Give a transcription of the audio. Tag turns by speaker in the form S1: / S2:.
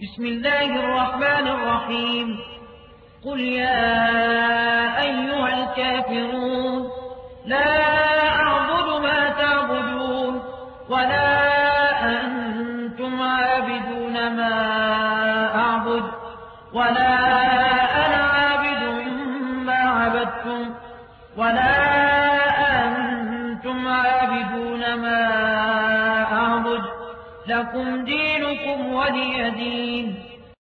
S1: بسم الله الرحمن الرحيم قل يا أيها الكافرون لا أعبد ما تعبدون ولا أنتم عابدون ما أعبد ولا أنا عابد ما عبدتم ولا أنتم عابدون ما أعبد لكم دينكم ولي دين